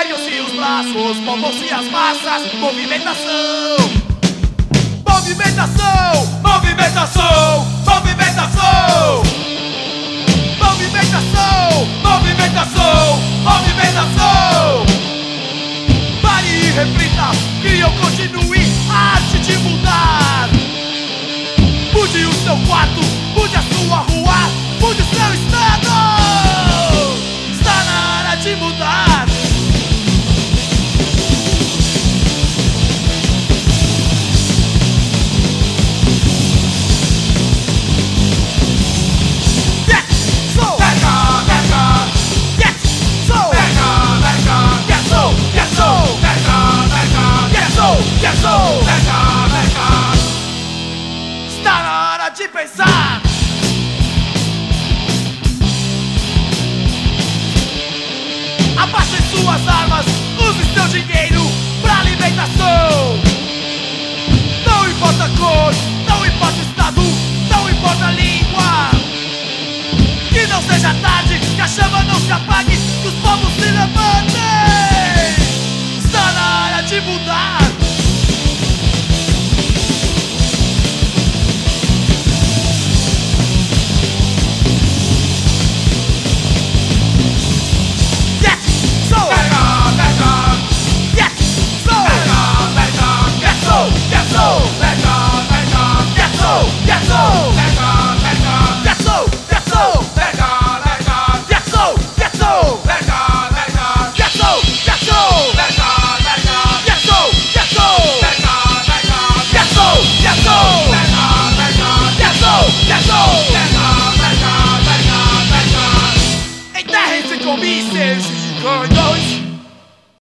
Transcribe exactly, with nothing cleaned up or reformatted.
Erguam-se os braços, movam-se as massas. Movimentação, movimentação, movimentação, movimentação, movimentação, movimentação, movimentação. Pare e reflita, que eu continue a arte de mudar. Mude o seu quarto,